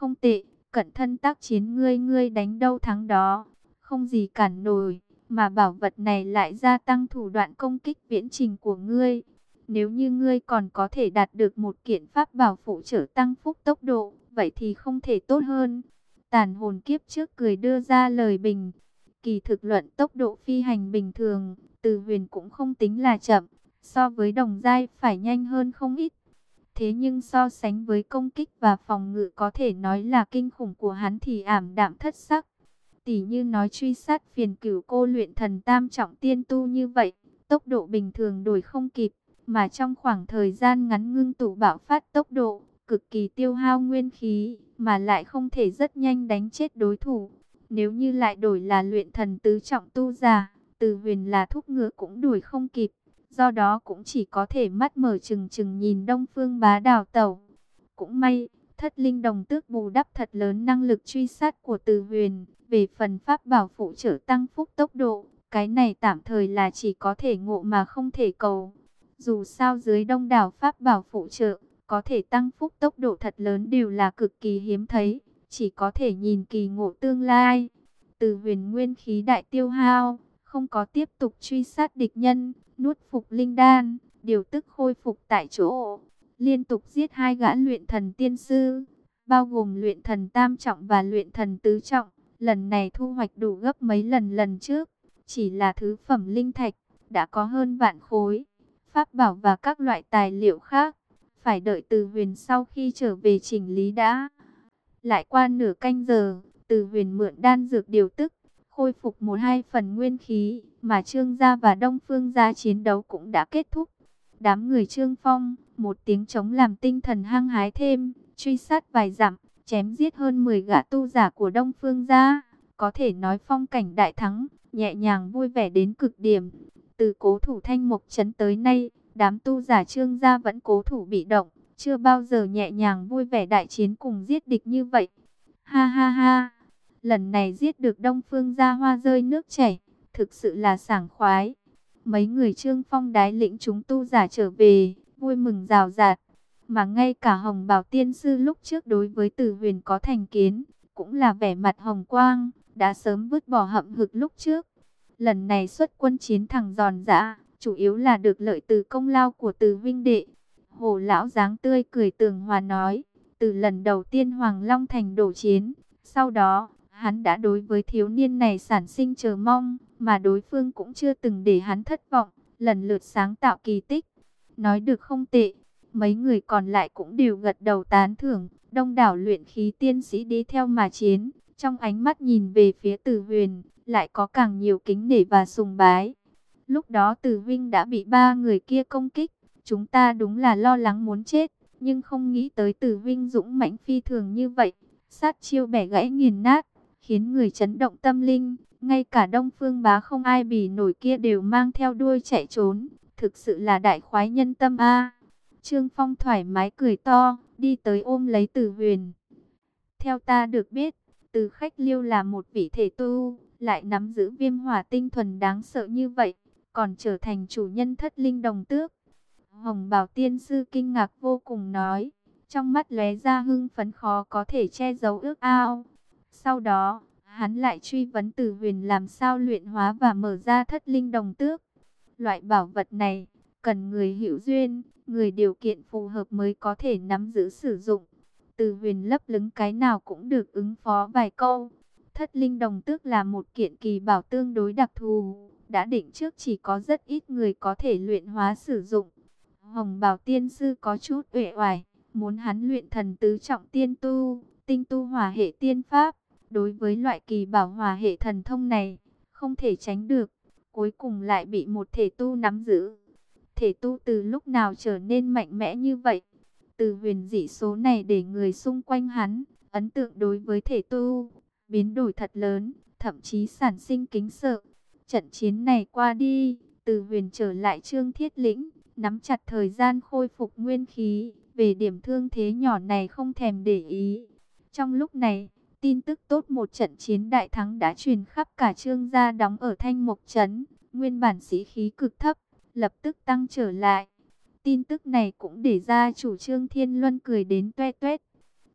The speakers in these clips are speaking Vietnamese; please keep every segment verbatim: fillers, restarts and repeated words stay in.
không tệ, cận thân tác chiến ngươi ngươi đánh đâu thắng đó, không gì cản nổi, mà bảo vật này lại gia tăng thủ đoạn công kích viễn trình của ngươi. Nếu như ngươi còn có thể đạt được một kiện pháp bảo phụ trợ tăng phúc tốc độ, vậy thì không thể tốt hơn. Tàn hồn kiếp trước cười đưa ra lời bình. Kỳ thực luận tốc độ phi hành bình thường, Từ Huyền cũng không tính là chậm, so với đồng giai phải nhanh hơn không ít. Thế nhưng so sánh với công kích và phòng ngự có thể nói là kinh khủng của hắn thì ảm đạm thất sắc. Tỷ như nói truy sát phiền cửu cô luyện thần tam trọng tiên tu như vậy, tốc độ bình thường đuổi không kịp, mà trong khoảng thời gian ngắn ngưng tụ bạo phát tốc độ, cực kỳ tiêu hao nguyên khí, mà lại không thể rất nhanh đánh chết đối thủ. Nếu như lại đổi là luyện thần tứ trọng tu giả, Từ Huyền là thúc ngựa cũng đuổi không kịp, do đó cũng chỉ có thể mắt mở trừng trừng nhìn Đông Phương Bá đào tẩu. Cũng may, Thất Linh Đồng Tước bù đắp thật lớn năng lực truy sát của Từ Huyền. Về phần pháp bảo phụ trợ tăng phúc tốc độ, cái này tạm thời là chỉ có thể ngộ mà không thể cầu. Dù sao dưới đông đảo pháp bảo phụ trợ, có thể tăng phúc tốc độ thật lớn đều là cực kỳ hiếm thấy, chỉ có thể nhìn kỳ ngộ tương lai. Từ Huyền nguyên khí đại tiêu hao, không có tiếp tục truy sát địch nhân, nuốt phục linh đan, điều tức khôi phục tại chỗ, liên tục giết hai gã luyện thần tiên sư, bao gồm luyện thần tam trọng và luyện thần tứ trọng. Lần này thu hoạch đủ gấp mấy lần lần trước, chỉ là thứ phẩm linh thạch, đã có hơn vạn khối, pháp bảo và các loại tài liệu khác. Phải đợi Từ Huyền sau khi trở về chỉnh lý đã. Lại qua nửa canh giờ, Từ Huyền mượn đan dược điều tức, khôi phục một hai phần nguyên khí, mà Trương gia và Đông Phương gia chiến đấu cũng đã kết thúc. Đám người Trương Phong, một tiếng trống làm tinh thần hăng hái thêm, truy sát vài dặm, chém giết hơn mười gã tu giả của Đông Phương gia, có thể nói phong cảnh đại thắng, nhẹ nhàng vui vẻ đến cực điểm. Từ cố thủ Thanh Mộc trấn tới nay, đám tu giả Trương gia vẫn cố thủ bị động, chưa bao giờ nhẹ nhàng vui vẻ đại chiến cùng giết địch như vậy. Ha ha ha, lần này giết được Đông Phương gia hoa rơi nước chảy, thực sự là sảng khoái. Mấy người Trương Phong đái lĩnh chúng tu giả trở về, vui mừng rào rạt. Mà ngay cả Hồng Bảo Tiên Sư lúc trước đối với Từ Huyền có thành kiến, cũng là vẻ mặt hồng quang, đã sớm vứt bỏ hậm hực lúc trước. Lần này xuất quân chiến thẳng giòn giã, chủ yếu là được lợi từ công lao của Từ huynh đệ. Hồ lão dáng tươi cười tường hòa nói, từ lần đầu tiên Hoàng Long Thành đổ chiến, sau đó, hắn đã đối với thiếu niên này sản sinh chờ mong, mà đối phương cũng chưa từng để hắn thất vọng, lần lượt sáng tạo kỳ tích. Nói được không tệ. Mấy người còn lại cũng đều gật đầu tán thưởng, đông đảo luyện khí tiên sĩ đi theo mà chiến, trong ánh mắt nhìn về phía Từ Huyền, lại có càng nhiều kính nể và sùng bái. Lúc đó Từ huynh đã bị ba người kia công kích, chúng ta đúng là lo lắng muốn chết, nhưng không nghĩ tới Từ huynh dũng mãnh phi thường như vậy, sát chiêu bẻ gãy nghiền nát, khiến người chấn động tâm linh, ngay cả Đông Phương Bá không ai bì nổi kia đều mang theo đuôi chạy trốn, thực sự là đại khoái nhân tâm a. Trương Phong thoải mái cười to, đi tới ôm lấy Từ Huyền. Theo ta được biết, Từ Khách Liêu là một vị thể tu, lại nắm giữ viêm hỏa tinh thuần đáng sợ như vậy, còn trở thành chủ nhân Thất Linh Đồng Tước. Hồng Bảo Tiên Sư kinh ngạc vô cùng nói, trong mắt lóe ra hưng phấn khó có thể che giấu ước ao. Sau đó, hắn lại truy vấn Từ Huyền làm sao luyện hóa và mở ra Thất Linh Đồng Tước. Loại bảo vật này, cần người hữu duyên, người điều kiện phù hợp mới có thể nắm giữ sử dụng. Từ Huyền lấp lứng cái nào cũng được ứng phó vài câu. Thất Linh Đồng Tước là một kiện kỳ bảo tương đối đặc thù, đã định trước chỉ có rất ít người có thể luyện hóa sử dụng. Hồng Bảo Tiên Sư có chút uể oải, muốn hắn luyện thần tứ trọng tiên tu, tinh tu hỏa hệ tiên pháp. Đối với loại kỳ bảo hỏa hệ thần thông này, không thể tránh được, cuối cùng lại bị một thể tu nắm giữ. Thể tu từ lúc nào trở nên mạnh mẽ như vậy? Từ huyền dị số này để người xung quanh hắn, ấn tượng đối với thể tu, biến đổi thật lớn, thậm chí sản sinh kính sợ. Trận chiến này qua đi, Từ Huyền trở lại Trương Thiết Lĩnh, nắm chặt thời gian khôi phục nguyên khí, về điểm thương thế nhỏ này không thèm để ý. Trong lúc này, tin tức tốt một trận chiến đại thắng đã truyền khắp cả Trương gia đóng ở Thanh Mộc Trấn, nguyên bản sĩ khí cực thấp, lập tức tăng trở lại. Tin tức này cũng để ra chủ Trương Thiên Luân cười đến toe toét.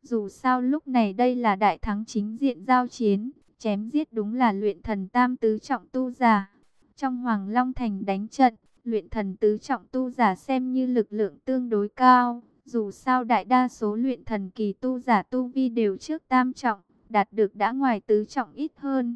Dù sao lúc này đây là đại thắng chính diện giao chiến, chém giết đúng là luyện thần tam tứ trọng tu giả. Trong Hoàng Long Thành đánh trận, luyện thần tứ trọng tu giả xem như lực lượng tương đối cao. Dù sao đại đa số luyện thần kỳ tu giả tu vi đều trước tam trọng, đạt được đã ngoài tứ trọng ít hơn.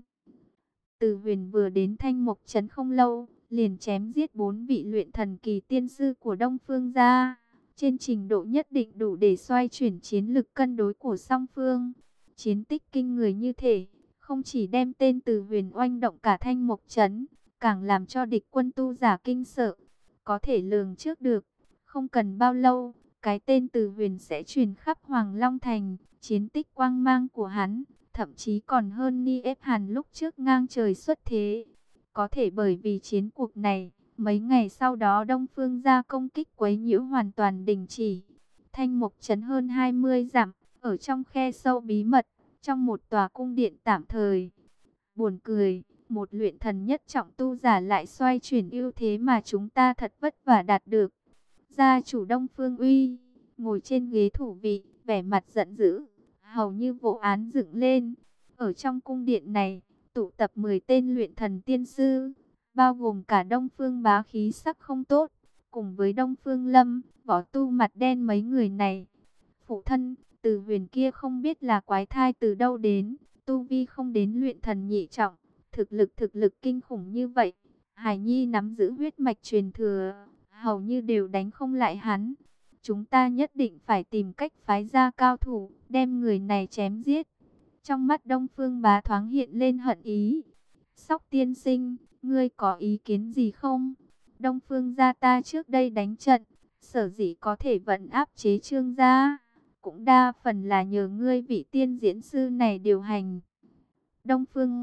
Từ Huyền vừa đến Thanh Mộc Trấn không lâu, liền chém giết bốn vị luyện thần kỳ tiên sư của Đông Phương gia. Trên trình độ nhất định đủ để xoay chuyển chiến lực cân đối của song phương. Chiến tích kinh người như thể, không chỉ đem tên Từ Huyền oanh động cả Thanh Mộc Trấn, càng làm cho địch quân tu giả kinh sợ. Có thể lường trước được, không cần bao lâu, cái tên Từ Huyền sẽ truyền khắp Hoàng Long Thành. Chiến tích quang mang của hắn, thậm chí còn hơn Ni ép Hàn lúc trước ngang trời xuất thế. Có thể bởi vì chiến cuộc này, mấy ngày sau đó Đông Phương gia công kích quấy nhiễu hoàn toàn đình chỉ. Thanh Mộc Trấn hơn hai mươi dặm, ở trong khe sâu bí mật, trong một tòa cung điện tạm thời. Buồn cười, một luyện thần nhất trọng tu giả lại xoay chuyển ưu thế mà chúng ta thật vất vả đạt được. Gia chủ Đông Phương Uy, ngồi trên ghế thủ vị, vẻ mặt giận dữ, hầu như vụ án dựng lên. Ở trong cung điện này, tụ tập mười tên luyện thần tiên sư, bao gồm cả Đông Phương Bá khí sắc không tốt, cùng với Đông Phương Lâm, võ tu mặt đen mấy người này. Phụ thân, Từ Huyền kia không biết là quái thai từ đâu đến, tu vi không đến luyện thần nhị trọng, thực lực thực lực kinh khủng như vậy. Hải Nhi nắm giữ huyết mạch truyền thừa, hầu như đều đánh không lại hắn. Chúng ta nhất định phải tìm cách phái ra cao thủ, đem người này chém giết. Trong mắt Đông Phương Bá thoáng hiện lên hận ý. Sóc tiên sinh, ngươi có ý kiến gì không? Đông Phương gia ta trước đây đánh trận, sở dĩ có thể vẫn áp chế Trương gia, cũng đa phần là nhờ ngươi vị tiên diễn sư này điều hành. Đông Phương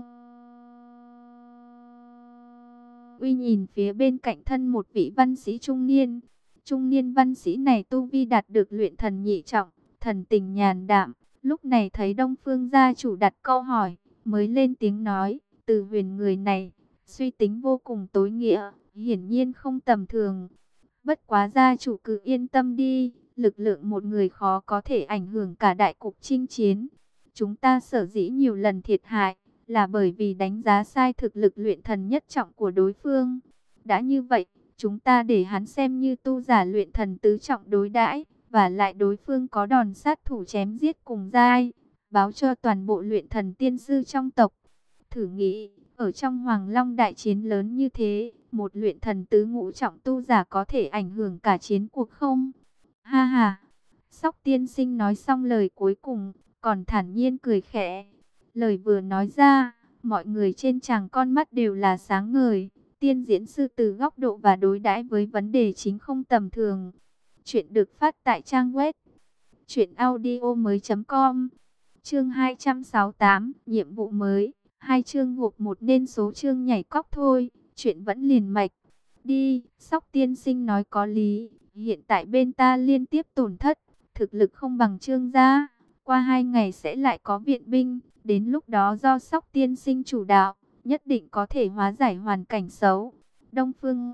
Uy nhìn phía bên cạnh thân một vị văn sĩ trung niên. Trung niên văn sĩ này tu vi đạt được luyện thần nhị trọng, thần tình nhàn đạm. Lúc này thấy Đông Phương gia chủ đặt câu hỏi, mới lên tiếng nói, Từ Huyền người này, suy tính vô cùng tối nghĩa, hiển nhiên không tầm thường. Bất quá gia chủ cứ yên tâm đi, lực lượng một người khó có thể ảnh hưởng cả đại cục chinh chiến. Chúng ta sở dĩ nhiều lần thiệt hại, là bởi vì đánh giá sai thực lực luyện thần nhất trọng của đối phương. Đã như vậy, chúng ta để hắn xem như tu giả luyện thần tứ trọng đối đãi, và lại đối phương có đòn sát thủ chém giết cùng giai, báo cho toàn bộ luyện thần tiên sư trong tộc. Thử nghĩ, ở trong Hoàng Long đại chiến lớn như thế, một luyện thần tứ ngũ trọng tu giả có thể ảnh hưởng cả chiến cuộc không? Ha ha! Sóc tiên sinh nói xong lời cuối cùng, còn thản nhiên cười khẽ. Lời vừa nói ra, mọi người trên tràng con mắt đều là sáng ngời. Tiên diễn sư từ góc độ và đối đãi với vấn đề chính không tầm thường. Chuyện được phát tại trang web truyện audio mới chấm com. Chương hai trăm sáu mươi tám, nhiệm vụ mới. Hai chương gộp một nên số chương nhảy cóc thôi, chuyện vẫn liền mạch. Đi, Sóc tiên sinh nói có lý, hiện tại bên ta liên tiếp tổn thất, thực lực không bằng Trương gia, qua hai ngày sẽ lại có viện binh, đến lúc đó do Sóc tiên sinh chủ đạo, nhất định có thể hóa giải hoàn cảnh xấu. Đông Phương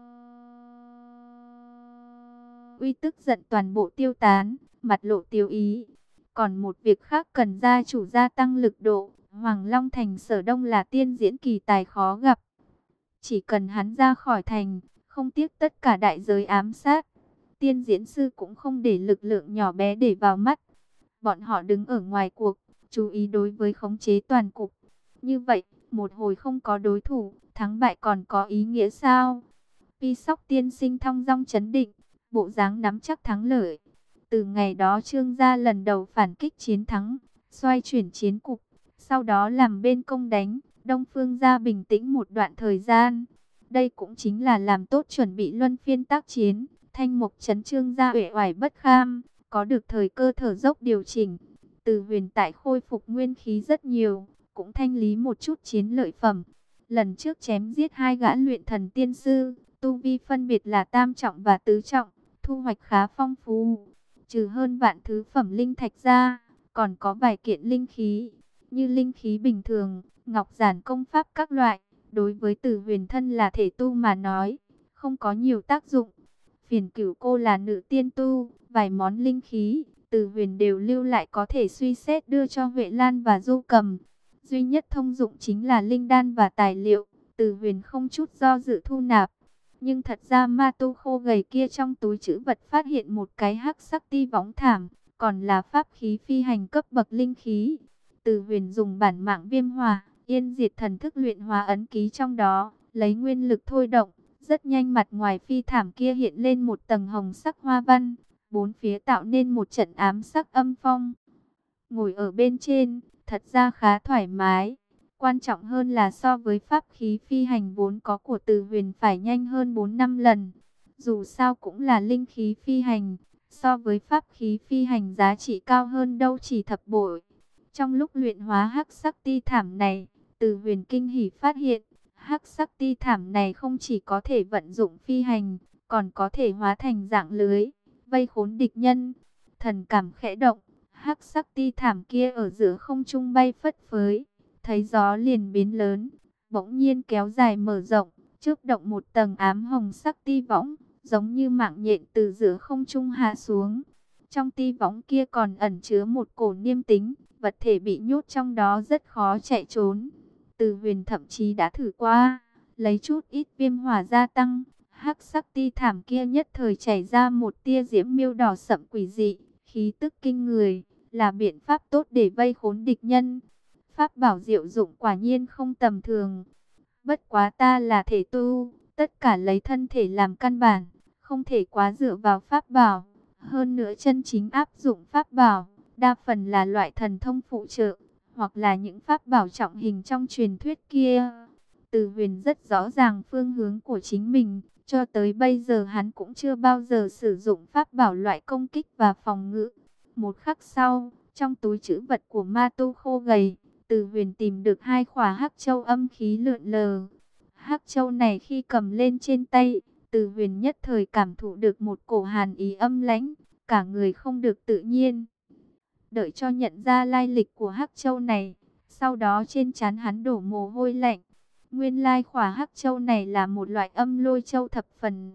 Uy tức giận toàn bộ tiêu tán, mặt lộ tiêu ý. Còn một việc khác cần gia chủ gia tăng lực độ. Hoàng Long Thành Sở Đông là tiên diễn kỳ tài khó gặp. Chỉ cần hắn ra khỏi thành, không tiếc tất cả đại giới ám sát. Tiên diễn sư cũng không để lực lượng nhỏ bé để vào mắt. Bọn họ đứng ở ngoài cuộc, chú ý đối với khống chế toàn cục. Như vậy, một hồi không có đối thủ, thắng bại còn có ý nghĩa sao? Pi Sóc tiên sinh thong dong chấn định, bộ dáng nắm chắc thắng lợi. Từ ngày đó Trương gia lần đầu phản kích chiến thắng, xoay chuyển chiến cục. Sau đó làm bên công đánh, Đông Phương gia bình tĩnh một đoạn thời gian. Đây cũng chính là làm tốt chuẩn bị luân phiên tác chiến. Thanh Mộc Trấn Trương gia uể oải bất kham, có được thời cơ thở dốc điều chỉnh. Từ Huyền tại khôi phục nguyên khí rất nhiều, cũng thanh lý một chút chiến lợi phẩm. Lần trước chém giết hai gã luyện thần tiên sư, tu vi phân biệt là tam trọng và tứ trọng, thu hoạch khá phong phú. Trừ hơn vạn thứ phẩm linh thạch ra, còn có vài kiện linh khí, như linh khí bình thường, ngọc giản công pháp các loại, đối với Từ Huyền thân là thể tu mà nói, không có nhiều tác dụng. Phiền Cửu cô là nữ tiên tu, vài món linh khí, Từ Huyền đều lưu lại có thể suy xét đưa cho Huệ Lan và Du Cầm. Duy nhất thông dụng chính là linh đan và tài liệu. Từ Huyền không chút do dự thu nạp. Nhưng thật ra ma tu khô gầy kia trong túi trữ vật phát hiện một cái hắc sắc ti võng thảm, còn là pháp khí phi hành cấp bậc linh khí. Từ Huyền dùng bản mạng viêm hỏa, yên diệt thần thức luyện hóa ấn ký trong đó, lấy nguyên lực thôi động. Rất nhanh mặt ngoài phi thảm kia hiện lên một tầng hồng sắc hoa văn, bốn phía tạo nên một trận ám sắc âm phong. Ngồi ở bên trên, thật ra khá thoải mái. Quan trọng hơn là so với pháp khí phi hành vốn có của Từ Huyền phải nhanh hơn bốn năm lần. Dù sao cũng là linh khí phi hành, so với pháp khí phi hành giá trị cao hơn đâu chỉ thập bội. Trong lúc luyện hóa hắc sắc ti thảm này, Từ Huyền kinh hỉ phát hiện, hắc sắc ti thảm này không chỉ có thể vận dụng phi hành, còn có thể hóa thành dạng lưới, vây khốn địch nhân. Thần cảm khẽ động, hắc sắc ti thảm kia ở giữa không trung bay phất phới, thấy gió liền biến lớn, bỗng nhiên kéo dài mở rộng, chớp động một tầng ám hồng sắc ti võng, giống như mạng nhện từ giữa không trung hạ xuống. Trong ti võng kia còn ẩn chứa một cổ niêm tính, vật thể bị nhốt trong đó rất khó chạy trốn. Từ Huyền thậm chí đã thử qua, lấy chút ít viêm hỏa gia tăng, hắc sắc ti thảm kia nhất thời chảy ra một tia diễm miêu đỏ sậm quỷ dị, khí tức kinh người, là biện pháp tốt để vây khốn địch nhân. Pháp bảo diệu dụng quả nhiên không tầm thường. Bất quá ta là thể tu, tất cả lấy thân thể làm căn bản, không thể quá dựa vào pháp bảo. Hơn nữa chân chính áp dụng pháp bảo, đa phần là loại thần thông phụ trợ, hoặc là những pháp bảo trọng hình trong truyền thuyết kia. Từ Huyền rất rõ ràng phương hướng của chính mình, cho tới bây giờ hắn cũng chưa bao giờ sử dụng pháp bảo loại công kích và phòng ngự. Một khắc sau, trong túi trữ vật của ma tu khô gầy, Từ Huyền tìm được hai khỏa hắc châu âm khí lượn lờ. Hắc châu này khi cầm lên trên tay, Từ Huyền nhất thời cảm thụ được một cổ hàn ý âm lãnh, cả người không được tự nhiên. Đợi cho nhận ra lai lịch của hắc châu này, sau đó trên trán hắn đổ mồ hôi lạnh. Nguyên lai khỏa hắc châu này là một loại âm lôi châu thập phần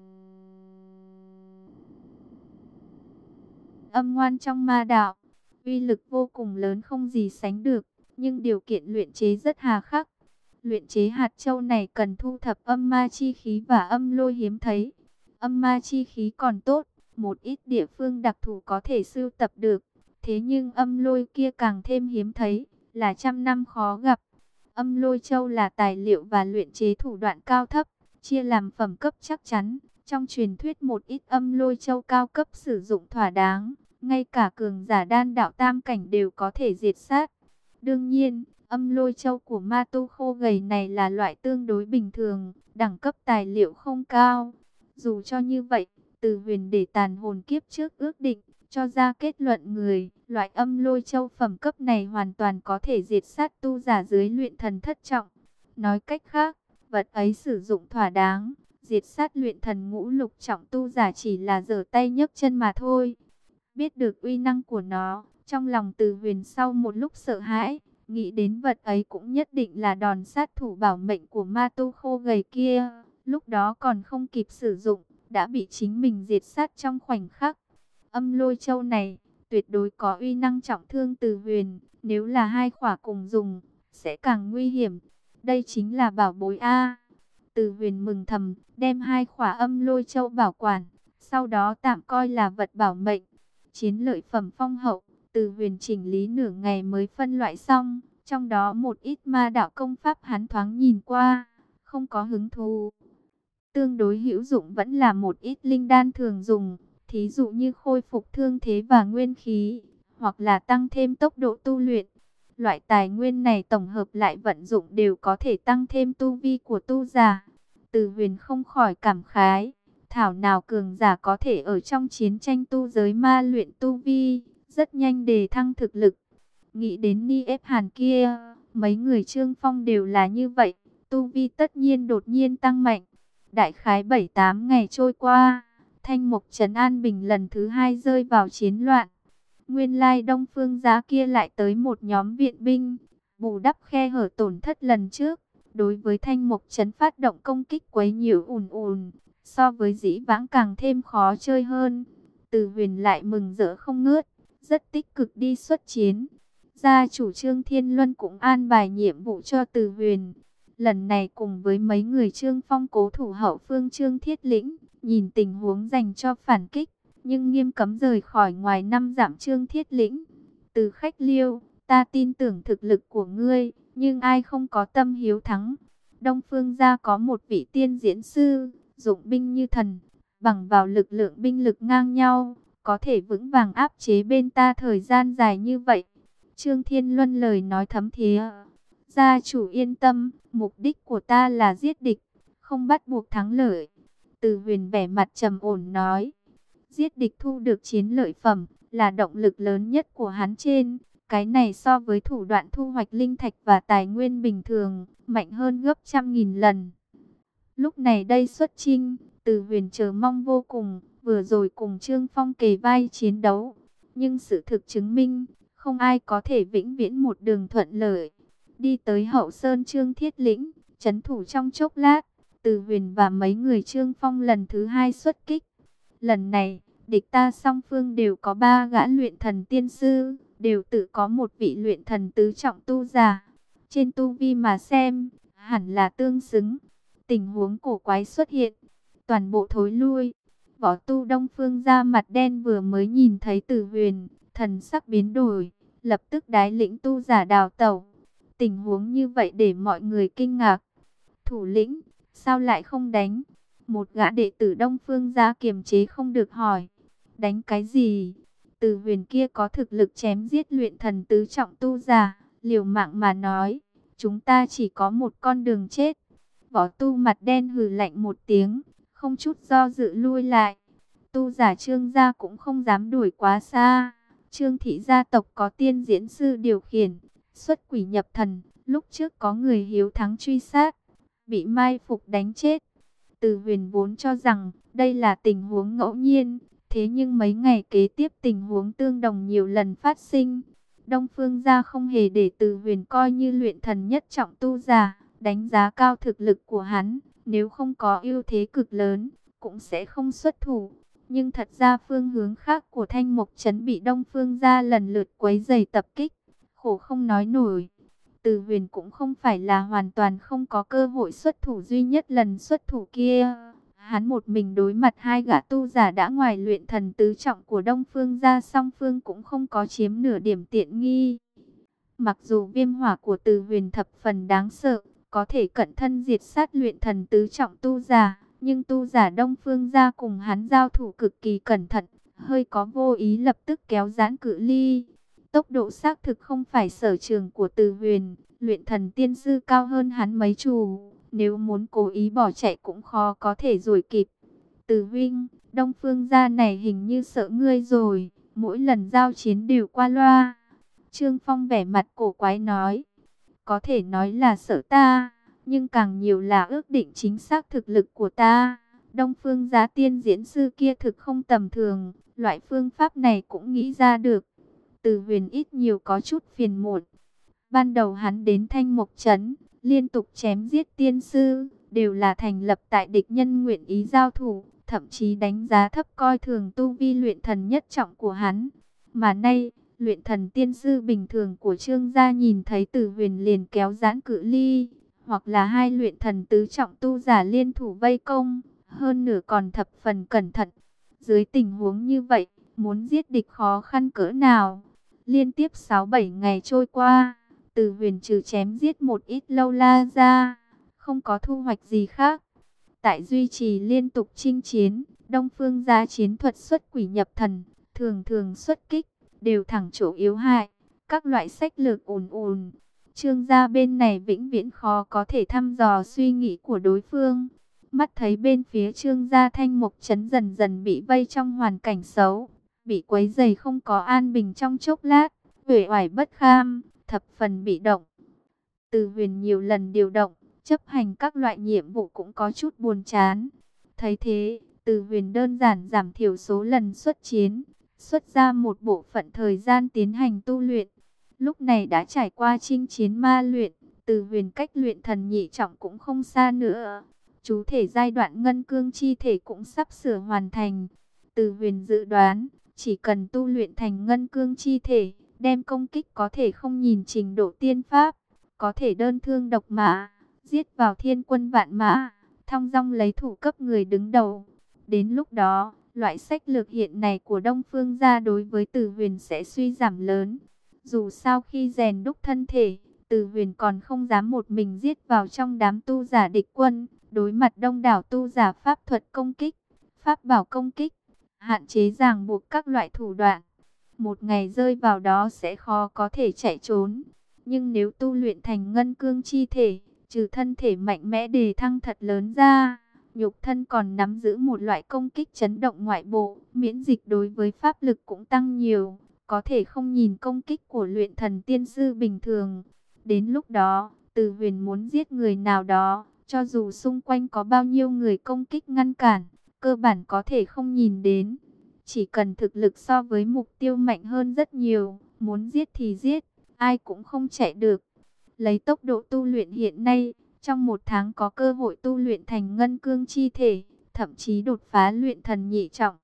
âm ngoan trong ma đạo, uy lực vô cùng lớn không gì sánh được, nhưng điều kiện luyện chế rất hà khắc. Luyện chế hạt châu này cần thu thập âm ma chi khí và âm lôi hiếm thấy. Âm ma chi khí còn tốt, một ít địa phương đặc thù có thể sưu tập được. Thế nhưng âm lôi kia càng thêm hiếm thấy, là trăm năm khó gặp. Âm lôi châu là tài liệu và luyện chế thủ đoạn cao thấp, chia làm phẩm cấp chắc chắn. Trong truyền thuyết một ít âm lôi châu cao cấp sử dụng thỏa đáng, ngay cả cường giả đan đạo tam cảnh đều có thể diệt sát. Đương nhiên, âm lôi châu của ma tu khô gầy này là loại tương đối bình thường, đẳng cấp tài liệu không cao. Dù cho như vậy, Từ Huyền để tàn hồn kiếp trước ước định, cho ra kết luận người, loại âm lôi châu phẩm cấp này hoàn toàn có thể diệt sát tu giả dưới luyện thần thất trọng. Nói cách khác, vật ấy sử dụng thỏa đáng, diệt sát luyện thần ngũ lục trọng tu giả chỉ là giở tay nhấc chân mà thôi. Biết được uy năng của nó, trong lòng Từ Huyền sau một lúc sợ hãi, nghĩ đến vật ấy cũng nhất định là đòn sát thủ bảo mệnh của ma tu khô gầy kia. Lúc đó còn không kịp sử dụng, đã bị chính mình diệt sát trong khoảnh khắc. Âm lôi châu này, tuyệt đối có uy năng trọng thương Từ Huyền. Nếu là hai khỏa cùng dùng, sẽ càng nguy hiểm. Đây chính là bảo bối A. Từ Huyền mừng thầm, đem hai khỏa âm lôi châu bảo quản. Sau đó tạm coi là vật bảo mệnh. Chiến lợi phẩm phong hậu, Từ Huyền chỉnh lý nửa ngày mới phân loại xong. Trong đó một ít ma đạo công pháp hắn thoáng nhìn qua, không có hứng thú. Tương đối hữu dụng vẫn là một ít linh đan thường dùng, thí dụ như khôi phục thương thế và nguyên khí, hoặc là tăng thêm tốc độ tu luyện. Loại tài nguyên này tổng hợp lại vận dụng đều có thể tăng thêm tu vi của tu giả. Từ Huyền không khỏi cảm khái, thảo nào cường giả có thể ở trong chiến tranh tu giới ma luyện tu vi, rất nhanh đề thăng thực lực. Nghĩ đến Ni ép Hàn kia, mấy người Trương Phong đều là như vậy, tu vi tất nhiên đột nhiên tăng mạnh. Đại khái bảy tám ngày trôi qua, Thanh Mục Trấn An Bình lần thứ hai rơi vào chiến loạn. Nguyên lai Đông Phương Giá kia lại tới một nhóm viện binh, bù đắp khe hở tổn thất lần trước. Đối với Thanh Mục Trấn phát động công kích quấy nhiễu ùn ùn, so với dĩ vãng càng thêm khó chơi hơn. Từ Huyền lại mừng rỡ không ngớt, rất tích cực đi xuất chiến. Gia chủ Trương Thiên Luân cũng an bài nhiệm vụ cho Từ Huyền. Lần này cùng với mấy người Trương Phong cố thủ hậu phương Trương Thiết Lĩnh, nhìn tình huống dành cho phản kích, nhưng nghiêm cấm rời khỏi ngoài năm dặm Trương Thiết Lĩnh. Từ Khách Liêu, ta tin tưởng thực lực của ngươi, nhưng ai không có tâm hiếu thắng. Đông Phương gia có một vị tiên diễn sư, dụng binh như thần, bằng vào lực lượng binh lực ngang nhau, có thể vững vàng áp chế bên ta thời gian dài như vậy. Trương Thiên Luân lời nói thấm thía. Gia chủ yên tâm, mục đích của ta là giết địch, không bắt buộc thắng lợi. Từ Huyền vẻ mặt trầm ổn nói. Giết địch thu được chiến lợi phẩm là động lực lớn nhất của hắn trên. Cái này so với thủ đoạn thu hoạch linh thạch và tài nguyên bình thường, mạnh hơn gấp trăm nghìn lần. Lúc này đây xuất chinh, Từ Huyền chờ mong vô cùng, vừa rồi cùng Trương Phong kề vai chiến đấu. Nhưng sự thực chứng minh, không ai có thể vĩnh viễn một đường thuận lợi. Đi tới hậu sơn Trương Thiết Lĩnh, trấn thủ trong chốc lát, Từ Huyền và mấy người Trương Phong lần thứ hai xuất kích. Lần này, địch ta song phương đều có ba gã luyện thần tiên sư, đều tự có một vị luyện thần tứ trọng tu giả. Trên tu vi mà xem, hẳn là tương xứng. Tình huống cổ quái xuất hiện, toàn bộ thối lui. Võ tu Đông Phương ra mặt đen vừa mới nhìn thấy Từ Huyền, thần sắc biến đổi, lập tức đái lĩnh tu giả đào tẩu. Tình huống như vậy để mọi người kinh ngạc. Thủ lĩnh, sao lại không đánh? Một gã đệ tử Đông Phương gia kiềm chế không được hỏi. Đánh cái gì? Từ Huyền kia có thực lực chém giết luyện thần tứ trọng tu giả, liều mạng mà nói, chúng ta chỉ có một con đường chết. Võ tu mặt đen hừ lạnh một tiếng, không chút do dự lui lại. Tu giả Trương gia cũng không dám đuổi quá xa. Trương thị gia tộc có tiên diễn sư điều khiển, xuất quỷ nhập thần, lúc trước có người hiếu thắng truy sát, bị mai phục đánh chết. Từ Huyền vốn cho rằng đây là tình huống ngẫu nhiên, thế nhưng mấy ngày kế tiếp tình huống tương đồng nhiều lần phát sinh. Đông Phương gia không hề để Từ Huyền coi như luyện thần nhất trọng tu giả, đánh giá cao thực lực của hắn, nếu không có ưu thế cực lớn, cũng sẽ không xuất thủ. Nhưng thật ra phương hướng khác của Thanh Mộc Trấn bị Đông Phương gia lần lượt quấy rầy tập kích, khổ không nói nổi. Từ Huyền cũng không phải là hoàn toàn không có cơ hội xuất thủ, duy nhất lần xuất thủ kia, hắn một mình đối mặt hai gã tu giả đã ngoài luyện thần tứ trọng của Đông Phương gia, song phương cũng không có chiếm nửa điểm tiện nghi. Mặc dù viêm hỏa của Từ Huyền thập phần đáng sợ, có thể cận thân diệt sát luyện thần tứ trọng tu giả, nhưng tu giả Đông Phương gia cùng hắn giao thủ cực kỳ cẩn thận, hơi có vô ý lập tức kéo giãn cự ly. Tốc độ xác thực không phải sở trường của Từ Huyền, luyện thần tiên sư cao hơn hắn mấy chủ, nếu muốn cố ý bỏ chạy cũng khó có thể đuổi kịp. Từ huynh, Đông Phương gia này hình như sợ ngươi rồi, mỗi lần giao chiến đều qua loa. Trương Phong vẻ mặt cổ quái nói, có thể nói là sợ ta, nhưng càng nhiều là ước định chính xác thực lực của ta. Đông Phương gia tiên diễn sư kia thực không tầm thường, loại phương pháp này cũng nghĩ ra được. Từ Huyền ít nhiều có chút phiền muộn. Ban đầu hắn đến Thanh Mộc Trấn, liên tục chém giết tiên sư, đều là thành lập tại địch nhân nguyện ý giao thủ, thậm chí đánh giá thấp coi thường tu vi luyện thần nhất trọng của hắn. Mà nay, luyện thần tiên sư bình thường của Trương gia nhìn thấy Từ Huyền liền kéo giãn cự ly, hoặc là hai luyện thần tứ trọng tu giả liên thủ vây công, hơn nửa còn thập phần cẩn thận. Dưới tình huống như vậy, muốn giết địch khó khăn cỡ nào? Liên tiếp sáu bảy ngày trôi qua, Từ Huyền trừ chém giết một ít lâu la ra, không có thu hoạch gì khác. Tại duy trì liên tục chinh chiến, Đông Phương gia chiến thuật xuất quỷ nhập thần, thường thường xuất kích, đều thẳng chỗ yếu hại, các loại sách lược ùn ùn. Trương gia bên này vĩnh viễn khó có thể thăm dò suy nghĩ của đối phương. Mắt thấy bên phía Trương gia Thanh Mộc Trấn dần dần bị vây trong hoàn cảnh xấu, bị quấy rầy không có an bình trong chốc lát, uể oải bất kham, thập phần bị động. Từ Huyền nhiều lần điều động, chấp hành các loại nhiệm vụ cũng có chút buồn chán. Thấy thế, Từ Huyền đơn giản giảm thiểu số lần xuất chiến, xuất ra một bộ phận thời gian tiến hành tu luyện. Lúc này đã trải qua chinh chiến ma luyện, Từ Huyền cách luyện thần nhị trọng cũng không xa nữa. Chú thể giai đoạn ngân cương chi thể cũng sắp sửa hoàn thành. Từ Huyền dự đoán, Chỉ cần tu luyện thành ngân cương chi thể, đem công kích có thể không nhìn trình độ tiên pháp, có thể đơn thương độc mã, giết vào thiên quân vạn mã, thong dong lấy thủ cấp người đứng đầu. Đến lúc đó, loại sách lược hiện này của Đông Phương gia đối với Từ Huyền sẽ suy giảm lớn. Dù sao khi rèn đúc thân thể, Từ Huyền còn không dám một mình giết vào trong đám tu giả địch quân, đối mặt đông đảo tu giả pháp thuật công kích, pháp bảo công kích, hạn chế ràng buộc các loại thủ đoạn. Một ngày rơi vào đó sẽ khó có thể chạy trốn. Nhưng nếu tu luyện thành ngân cương chi thể, trừ thân thể mạnh mẽ đề thăng thật lớn ra, nhục thân còn nắm giữ một loại công kích chấn động ngoại bộ, miễn dịch đối với pháp lực cũng tăng nhiều, có thể không nhìn công kích của luyện thần tiên sư bình thường. Đến lúc đó, Từ Huyền muốn giết người nào đó, cho dù xung quanh có bao nhiêu người công kích ngăn cản, cơ bản có thể không nhìn đến. Chỉ cần thực lực so với mục tiêu mạnh hơn rất nhiều, muốn giết thì giết, ai cũng không chạy được. Lấy tốc độ tu luyện hiện nay, trong một tháng có cơ hội tu luyện thành ngân cương chi thể, thậm chí đột phá luyện thần nhị trọng.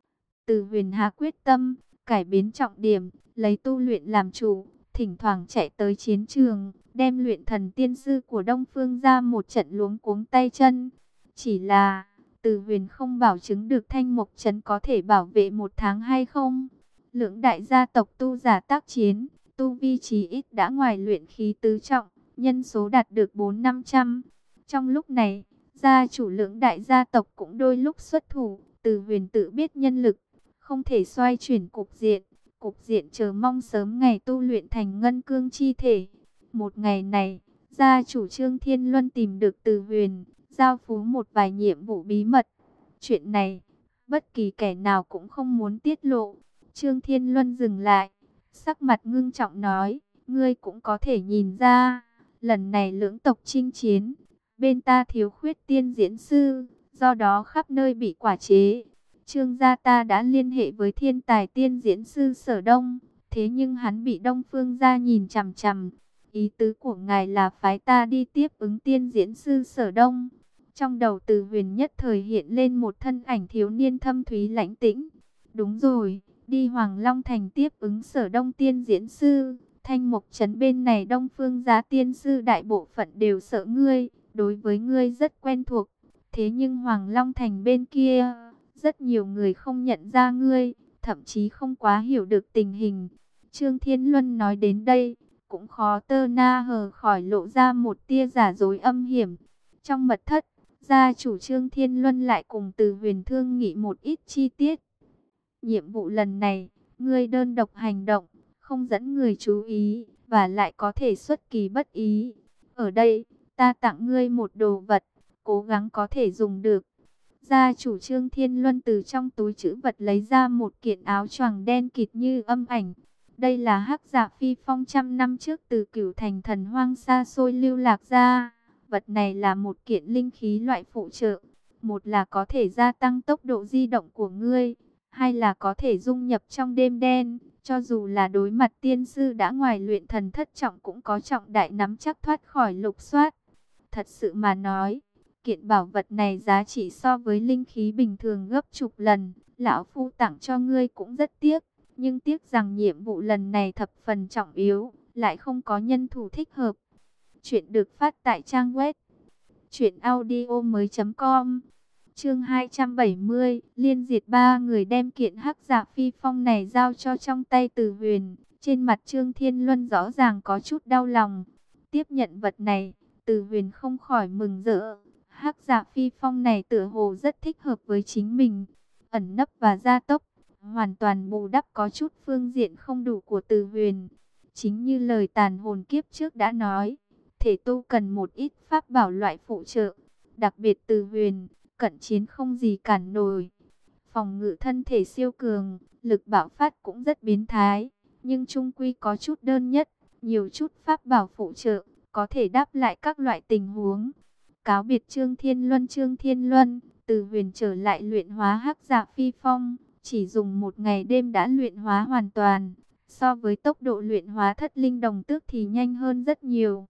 Từ Huyền hạ quyết tâm, cải biến trọng điểm, lấy tu luyện làm chủ, thỉnh thoảng chạy tới chiến trường, đem luyện thần tiên sư của Đông Phương ra một trận luống cuống tay chân. Chỉ là, Từ Huyền không bảo chứng được Thanh Mộc Trấn có thể bảo vệ một tháng hay không. Lưỡng đại gia tộc tu giả tác chiến, tu vi chí ít đã ngoài luyện khí tứ trọng, nhân số đạt được bốn năm trăm. Trong lúc này, gia chủ lưỡng đại gia tộc cũng đôi lúc xuất thủ, Từ Huyền tự biết nhân lực không thể xoay chuyển cục diện, cục diện chờ mong sớm ngày tu luyện thành ngân cương chi thể. Một ngày này, gia chủ Trương Thiên Luân tìm được Từ Huyền, giao phó một vài nhiệm vụ bí mật. Chuyện này, bất kỳ kẻ nào cũng không muốn tiết lộ. Trương Thiên Luân dừng lại, sắc mặt ngưng trọng nói, ngươi cũng có thể nhìn ra, lần này lưỡng tộc chinh chiến, bên ta thiếu khuyết tiên diễn sư, do đó khắp nơi bị quả chế. Trương gia ta đã liên hệ với thiên tài tiên diễn sư Sở Đông, thế nhưng hắn bị Đông Phương gia nhìn chằm chằm. Ý tứ của ngài là phái ta đi tiếp ứng tiên diễn sư Sở Đông. Trong đầu Từ Huyền nhất thời hiện lên một thân ảnh thiếu niên thâm thúy lãnh tĩnh. Đúng rồi, đi Hoàng Long Thành tiếp ứng Sở Đông tiên diễn sư. Thanh Mộc Trấn bên này Đông Phương gia tiên sư đại bộ phận đều sợ ngươi, đối với ngươi rất quen thuộc. Thế nhưng Hoàng Long Thành bên kia, rất nhiều người không nhận ra ngươi, thậm chí không quá hiểu được tình hình. Trương Thiên Luân nói đến đây, cũng khó tơ na hờ khỏi lộ ra một tia giả dối âm hiểm. Trong mật thất, gia chủ Trương Thiên Luân lại cùng Từ Huyền thương nghị một ít chi tiết. Nhiệm vụ lần này, ngươi đơn độc hành động, không dẫn người chú ý, và lại có thể xuất kỳ bất ý. Ở đây, ta tặng ngươi một đồ vật, cố gắng có thể dùng được. Gia chủ Trương Thiên Luân từ trong túi trữ vật lấy ra một kiện áo choàng đen kịt như âm ảnh. Đây là hắc dạ phi phong trăm năm trước từ Cửu Thành thần hoang xa xôi lưu lạc ra. Vật này là một kiện linh khí loại phụ trợ. Một là có thể gia tăng tốc độ di động của ngươi, hai là có thể dung nhập trong đêm đen. Cho dù là đối mặt tiên sư đã ngoài luyện thần thất trọng cũng có trọng đại nắm chắc thoát khỏi lục soát. Thật sự mà nói, kiện bảo vật này giá trị so với linh khí bình thường gấp chục lần. Lão phu tặng cho ngươi cũng rất tiếc. Nhưng tiếc rằng nhiệm vụ lần này thập phần trọng yếu, lại không có nhân thủ thích hợp. Chuyện được phát tại trang web truyện audio mới chấm com. Chương hai trăm bảy mươi, liên diệt ba người đem kiện hắc dạ phi phong này giao cho trong tay Từ Huyền. Trên mặt Trương Thiên Luân rõ ràng có chút đau lòng. Tiếp nhận vật này, Từ Huyền không khỏi mừng rỡ. Hắc dạ phi phong này tựa hồ rất thích hợp với chính mình. Ẩn nấp và gia tốc, hoàn toàn bù đắp có chút phương diện không đủ của Từ Huyền. Chính như lời tàn hồn kiếp trước đã nói, thể tu cần một ít pháp bảo loại phụ trợ. Đặc biệt Từ Huyền, cận chiến không gì cản nổi. Phòng ngự thân thể siêu cường, lực bạo phát cũng rất biến thái. Nhưng trung quy có chút đơn nhất, nhiều chút pháp bảo phụ trợ, có thể đáp lại các loại tình huống. Cáo biệt Trương Thiên Luân Trương Thiên Luân, Từ Huyền trở lại luyện hóa hắc dạ phi phong. Chỉ dùng một ngày đêm đã luyện hóa hoàn toàn. So với tốc độ luyện hóa thất linh đồng tước thì nhanh hơn rất nhiều.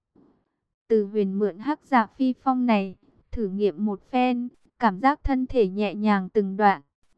Từ Huyền mượn hắc dạ phi phong này, thử nghiệm một phen, cảm giác thân thể nhẹ nhàng từng đoạn.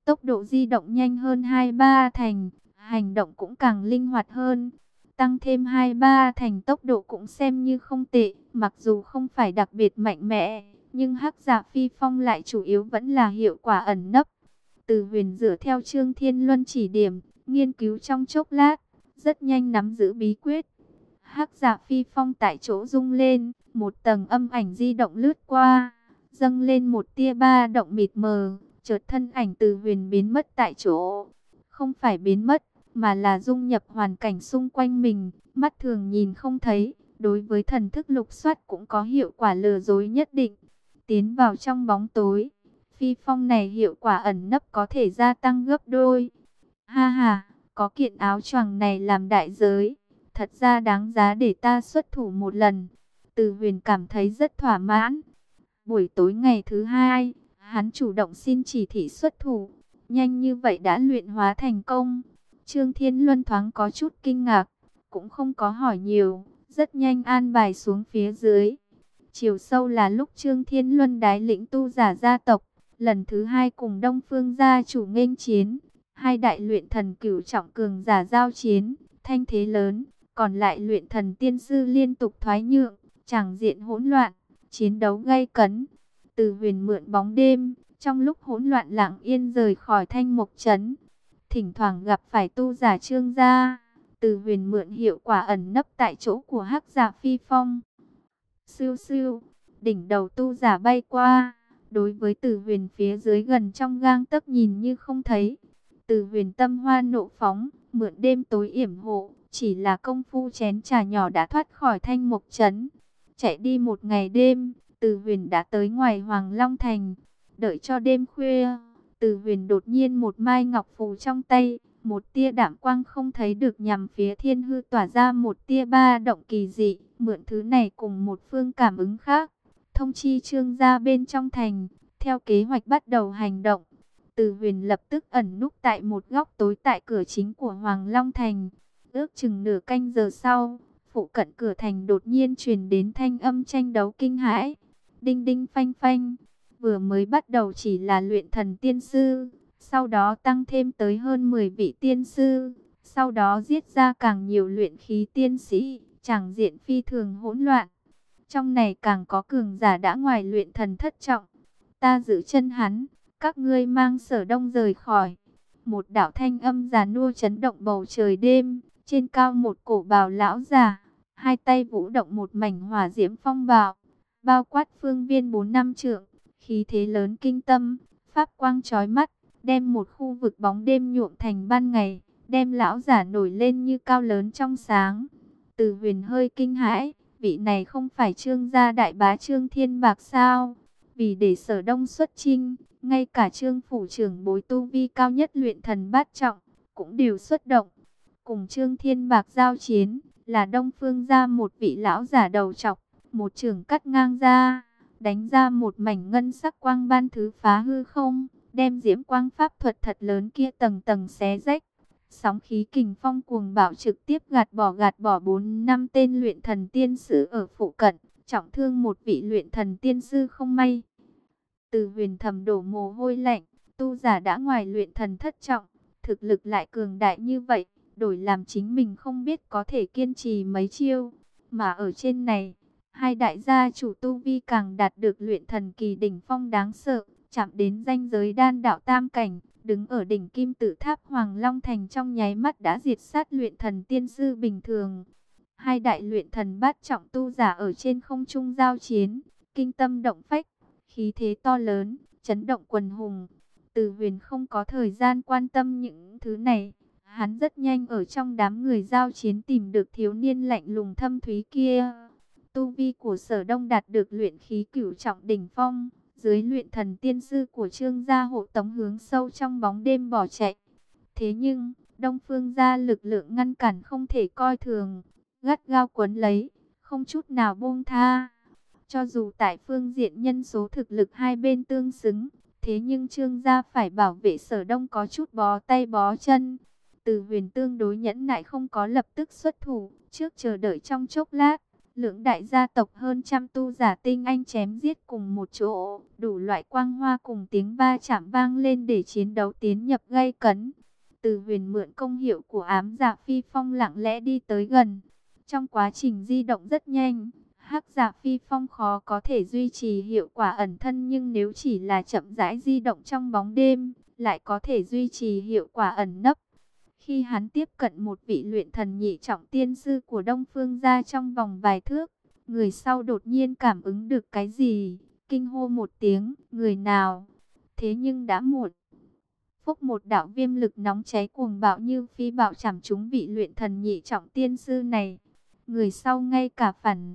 tốc độ di động nhanh hơn hai ba thành, hành động cũng càng linh hoạt hơn. Tăng thêm hai ba thành tốc độ cũng xem như không tệ, mặc dù không phải đặc biệt mạnh mẽ, nhưng Hắc Dạ Phi Phong lại chủ yếu vẫn là hiệu quả ẩn nấp. Từ Huyền dựa theo Trương Thiên Luân chỉ điểm, nghiên cứu trong chốc lát, rất nhanh nắm giữ bí quyết. Hắc Dạ Phi Phong tại chỗ rung lên, một tầng âm ảnh di động lướt qua, dâng lên một tia ba động mịt mờ, chợt thân ảnh Từ Huyền biến mất tại chỗ. Không phải biến mất, mà là dung nhập hoàn cảnh xung quanh mình, mắt thường nhìn không thấy, đối với thần thức lục soát cũng có hiệu quả lừa dối nhất định. Tiến vào trong bóng tối, phi phong này hiệu quả ẩn nấp có thể gia tăng gấp đôi. Ha ha, có kiện áo choàng này làm đại giới, thật ra đáng giá để ta xuất thủ một lần. Từ Huyền cảm thấy rất thỏa mãn. Buổi tối ngày thứ hai, hắn chủ động xin chỉ thị xuất thủ, nhanh như vậy đã luyện hóa thành công. Trương Thiên Luân thoáng có chút kinh ngạc, cũng không có hỏi nhiều, rất nhanh an bài xuống phía dưới. Chiều sâu là lúc Trương Thiên Luân đái lĩnh tu giả gia tộc, lần thứ hai cùng Đông Phương gia chủ nghênh chiến. Hai đại luyện thần cửu trọng cường giả giao chiến, thanh thế lớn, còn lại luyện thần tiên sư liên tục thoái nhượng, tràng diện hỗn loạn, chiến đấu gay cấn. Từ Huyền mượn bóng đêm, trong lúc hỗn loạn lặng yên rời khỏi Thanh Mộc Trấn. Thỉnh thoảng gặp phải tu giả Trương gia, Từ Huyền mượn hiệu quả ẩn nấp tại chỗ của Hắc Dạ Phi Phong. Siêu siêu, đỉnh đầu tu giả bay qua, đối với Từ Huyền phía dưới gần trong gang tấc nhìn như không thấy. Từ Huyền tâm hoa nộ phóng, mượn đêm tối yểm hộ, chỉ là công phu chén trà nhỏ đã thoát khỏi Thanh Mộc Trấn. Chạy đi một ngày đêm, Từ Huyền đã tới ngoài Hoàng Long Thành. Đợi cho đêm khuya, Từ Huyền đột nhiên một mai ngọc phù trong tay, một tia đảm quang không thấy được nhằm phía thiên hư tỏa ra một tia ba động kỳ dị. Mượn thứ này cùng một phương cảm ứng khác, thông chi Trương gia bên trong thành, theo kế hoạch bắt đầu hành động. Từ Huyền lập tức ẩn núp tại một góc tối tại cửa chính của Hoàng Long Thành. Ước chừng nửa canh giờ sau, phụ cận cửa thành đột nhiên truyền đến thanh âm tranh đấu kinh hãi. Đinh đinh phanh phanh, vừa mới bắt đầu chỉ là luyện thần tiên sư, sau đó tăng thêm tới hơn mười vị tiên sư, sau đó giết ra càng nhiều luyện khí tiên sĩ, tràng diện phi thường hỗn loạn. Trong này càng có cường giả đã ngoài luyện thần thất trọng. Ta giữ chân hắn, các ngươi mang Sở Đông rời khỏi. Một đạo thanh âm già nua chấn động bầu trời đêm, trên cao một cổ bào lão già, hai tay vũ động một mảnh hỏa diễm phong bạo, bao quát phương viên bốn năm trượng, khí thế lớn kinh tâm, pháp quang chói mắt, đem một khu vực bóng đêm nhuộm thành ban ngày, đem lão giả nổi lên như cao lớn trong sáng. Từ Huyền hơi kinh hãi, vị này không phải Trương gia đại bá Trương Thiên Bạc sao? Vì để Sở Đông xuất chinh, ngay cả Trương phủ trưởng bối tu vi cao nhất luyện thần bát trọng cũng đều xuất động. Cùng Trương Thiên Bạc giao chiến là Đông Phương gia một vị lão giả đầu trọc, một trường cắt ngang ra, đánh ra một mảnh ngân sắc quang ban thứ phá hư không, đem diễm quang pháp thuật thật lớn kia tầng tầng xé rách. Sóng khí kình phong cuồng bạo trực tiếp gạt bỏ gạt bỏ bốn năm tên luyện thần tiên sư ở phụ cận, trọng thương một vị luyện thần tiên sư không may. Từ Huyền thầm đổ mồ hôi lạnh, tu giả đã ngoài luyện thần thất trọng, thực lực lại cường đại như vậy, đổi làm chính mình không biết có thể kiên trì mấy chiêu. Mà ở trên này, hai đại gia chủ tu vi càng đạt được luyện thần kỳ đỉnh phong đáng sợ, chạm đến ranh giới đan đạo tam cảnh, đứng ở đỉnh kim tự tháp Hoàng Long Thành trong nháy mắt đã diệt sát luyện thần tiên sư bình thường. Hai đại luyện thần bát trọng tu giả ở trên không trung giao chiến, kinh tâm động phách, khí thế to lớn, chấn động quần hùng. Từ Huyền không có thời gian quan tâm những thứ này, hắn rất nhanh ở trong đám người giao chiến tìm được thiếu niên lạnh lùng thâm thúy kia. Tu vi của Sở Đông đạt được luyện khí cửu trọng đỉnh phong, dưới luyện thần tiên sư của Trương gia hộ tống hướng sâu trong bóng đêm bỏ chạy. Thế nhưng, Đông Phương gia lực lượng ngăn cản không thể coi thường, gắt gao quấn lấy, không chút nào buông tha. Cho dù tại phương diện nhân số thực lực hai bên tương xứng, thế nhưng Trương gia phải bảo vệ Sở Đông có chút bó tay bó chân. Từ Huyền tương đối nhẫn nại không có lập tức xuất thủ, trước chờ đợi trong chốc lát, Lưỡng đại gia tộc hơn trăm tu giả tinh anh chém giết cùng một chỗ, đủ loại quang hoa cùng tiếng va chạm vang lên để chiến đấu tiến nhập gay cấn. Từ Huyền mượn công hiệu của ám dạ phi phong lặng lẽ đi tới gần. Trong quá trình di động rất nhanh, hắc dạ phi phong khó có thể duy trì hiệu quả ẩn thân, nhưng nếu chỉ là chậm rãi di động trong bóng đêm, lại có thể duy trì hiệu quả ẩn nấp. Khi hắn tiếp cận một vị luyện thần nhị trọng tiên sư của Đông Phương gia trong vòng vài thước, người sau đột nhiên cảm ứng được cái gì, kinh hô một tiếng, người nào? Thế nhưng đã muộn. Phúc, một đạo viêm lực nóng cháy cuồng bạo như phi bạo chạm trúng vị luyện thần nhị trọng tiên sư này. Người sau ngay cả phản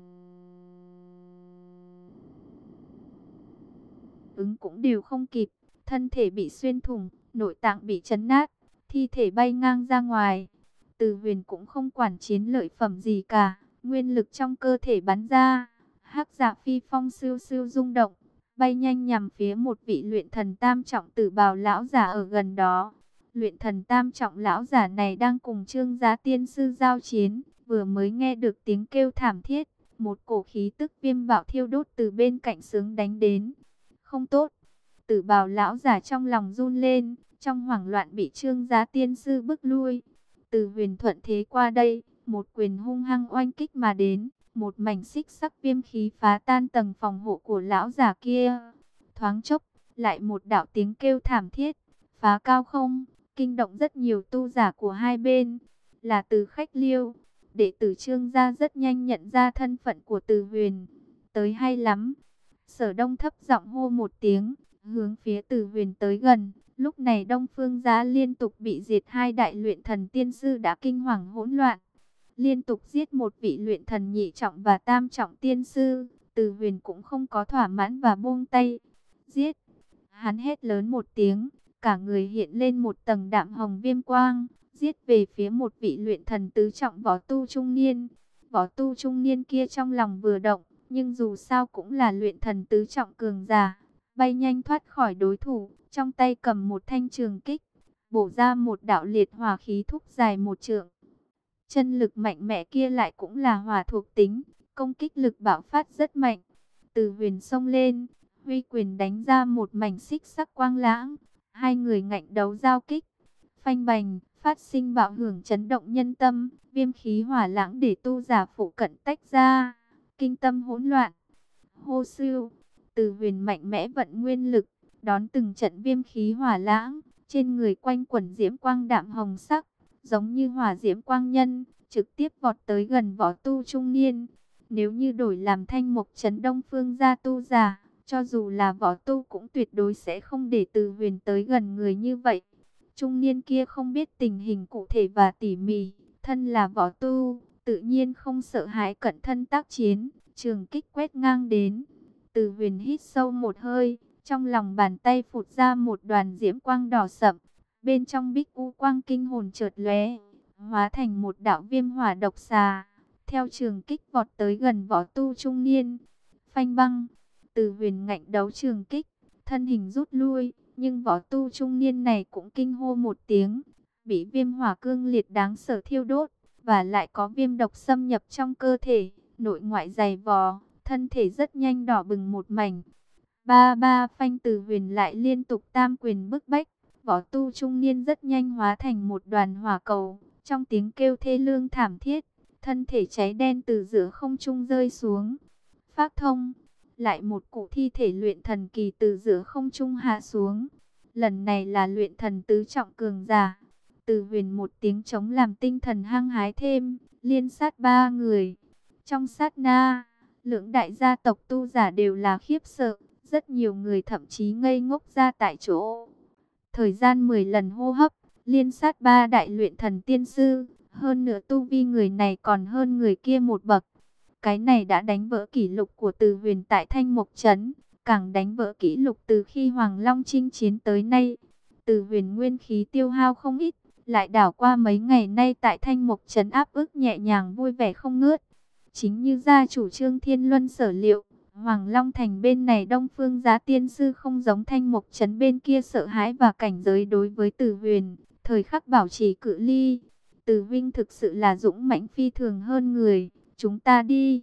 ứng cũng đều không kịp, thân thể bị xuyên thủng, nội tạng bị chấn nát, thi thể bay ngang ra ngoài. Từ Huyền cũng không quản chiến lợi phẩm gì cả, nguyên lực trong cơ thể bắn ra, hắc dạ phi phong siêu siêu rung động, bay nhanh nhằm phía một vị luyện thần tam trọng tử bào lão giả ở gần đó. Luyện thần tam trọng lão giả này đang cùng Trương Giá tiên sư giao chiến, vừa mới nghe được tiếng kêu thảm thiết, một cổ khí tức viêm bạo thiêu đốt từ bên cạnh sướng đánh đến. Không tốt. Tử bào lão giả trong lòng run lên, trong hoảng loạn bị Trương Giá tiên sư bức lui. Từ Huyền thuận thế qua đây, một quyền hung hăng oanh kích mà đến, một mảnh xích sắc viêm khí phá tan tầng phòng hộ của lão giả kia. Thoáng chốc, lại một đạo tiếng kêu thảm thiết, phá cao không, kinh động rất nhiều tu giả của hai bên. Là Từ Khách Liêu. Đệ tử Trương gia rất nhanh nhận ra thân phận của Từ Huyền. Tới hay lắm. Sở Đông thấp giọng hô một tiếng, hướng phía Từ Huyền tới gần. Lúc này Đông Phương gia liên tục bị diệt, hai đại luyện thần tiên sư đã kinh hoàng hỗn loạn. Liên tục giết một vị luyện thần nhị trọng và tam trọng tiên sư, Từ Huyền cũng không có thỏa mãn và buông tay. Giết! Hắn hét lớn một tiếng, cả người hiện lên một tầng đạm hồng viêm quang, giết về phía một vị luyện thần tứ trọng võ tu trung niên. Võ tu trung niên kia trong lòng vừa động, nhưng dù sao cũng là luyện thần tứ trọng cường giả, bay nhanh thoát khỏi đối thủ, trong tay cầm một thanh trường kích, bổ ra một đạo liệt hỏa khí thúc dài một trượng. Chân lực mạnh mẽ kia lại cũng là hỏa thuộc tính, công kích lực bạo phát rất mạnh. Từ Huyền xông lên, huy quyền đánh ra một mảnh xích sắc quang lãng, hai người ngạnh đấu giao kích, phanh bành, phát sinh bạo hưởng chấn động nhân tâm, viêm khí hỏa lãng để tu giả phụ cận tách ra, kinh tâm hỗn loạn. Hô siêu, Từ Huyền mạnh mẽ vận nguyên lực, đón từng trận viêm khí hỏa lãng, trên người quanh quẩn diễm quang đạm hồng sắc, giống như hỏa diễm quang nhân, trực tiếp vọt tới gần võ tu trung niên. Nếu như đổi làm Thanh Mộc Trấn Đông Phương gia tu giả, cho dù là võ tu cũng tuyệt đối sẽ không để Từ Huyền tới gần người như vậy. Trung niên kia không biết tình hình cụ thể và tỉ mỉ, thân là võ tu, tự nhiên không sợ hãi cận thân tác chiến, trường kích quét ngang đến. Từ Huyền hít sâu một hơi, trong lòng bàn tay phụt ra một đoàn diễm quang đỏ sậm, bên trong bích u quang kinh hồn chợt lóe, hóa thành một đạo viêm hỏa độc xà, theo trường kích vọt tới gần võ tu trung niên. Phanh băng, Từ Huyền ngạnh đấu trường kích, thân hình rút lui, nhưng võ tu trung niên này cũng kinh hô một tiếng, bị viêm hỏa cương liệt đáng sợ thiêu đốt, và lại có viêm độc xâm nhập trong cơ thể, nội ngoại dày vò, thân thể rất nhanh đỏ bừng một mảnh. Ba ba phanh, Từ Huyền lại liên tục tam quyền bức bách, võ tu trung niên rất nhanh hóa thành một đoàn hỏa cầu, trong tiếng kêu thê lương thảm thiết, thân thể cháy đen từ giữa không trung rơi xuống. Phác thông, lại một cụ thi thể luyện thần kỳ từ giữa không trung hạ xuống. Lần này là luyện thần tứ trọng cường giả. Từ Huyền một tiếng trống làm tinh thần hăng hái thêm, liên sát ba người. Trong sát na, lưỡng đại gia tộc tu giả đều là khiếp sợ, rất nhiều người thậm chí ngây ngốc ra tại chỗ. Thời gian mười lần hô hấp, liên sát ba đại luyện thần tiên sư, hơn nữa tu vi người này còn hơn người kia một bậc. Cái này đã đánh vỡ kỷ lục của Từ Huyền tại Thanh Mộc Trấn, càng đánh vỡ kỷ lục từ khi Hoàng Long chinh chiến tới nay. Từ Huyền nguyên khí tiêu hao không ít, lại đảo qua mấy ngày nay tại Thanh Mộc Trấn áp ức nhẹ nhàng vui vẻ không ngớt. Chính như gia chủ Trương Thiên Luân sở liệu, Hoàng Long Thành bên này Đông Phương Giá tiên sư không giống Thanh Mộc Trấn bên kia sợ hãi và cảnh giới đối với Từ Huyền, thời khắc bảo trì cự ly. Từ huynh thực sự là dũng mãnh phi thường hơn người, chúng ta đi.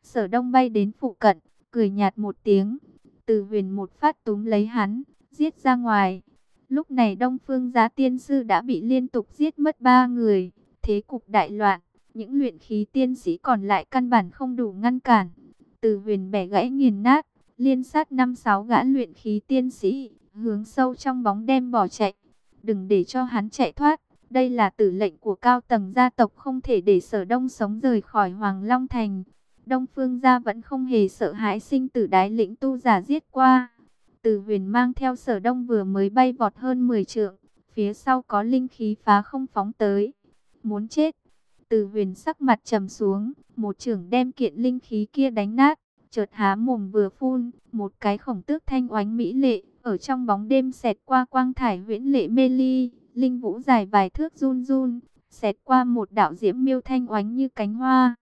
Sở Đông bay đến phụ cận, cười nhạt một tiếng. Từ Huyền một phát túm lấy hắn, giết ra ngoài. Lúc này Đông Phương Giá tiên sư đã bị liên tục giết mất ba người, thế cục đại loạn, những luyện khí tiên sĩ còn lại căn bản không đủ ngăn cản. Từ Huyền bẻ gãy nghiền nát, liên sát năm sáu gã luyện khí tiên sĩ, hướng sâu trong bóng đêm bỏ chạy. Đừng để cho hắn chạy thoát, đây là tử lệnh của cao tầng gia tộc, không thể để Sở Đông sống rời khỏi Hoàng Long Thành. Đông Phương gia vẫn không hề sợ hãi sinh tử đái lĩnh tu giả giết qua. Từ Huyền mang theo Sở Đông vừa mới bay vọt hơn mười trượng, phía sau có linh khí phá không phóng tới. Muốn chết. Từ Huyền sắc mặt trầm xuống, một chưởng đem kiện linh khí kia đánh nát, chợt há mồm vừa phun, một cái khổng tước thanh oánh mỹ lệ, ở trong bóng đêm xẹt qua quang thải huyễn lệ mê ly, linh vũ dài vài thước run run, xẹt qua một đạo diễm miêu thanh oánh như cánh hoa.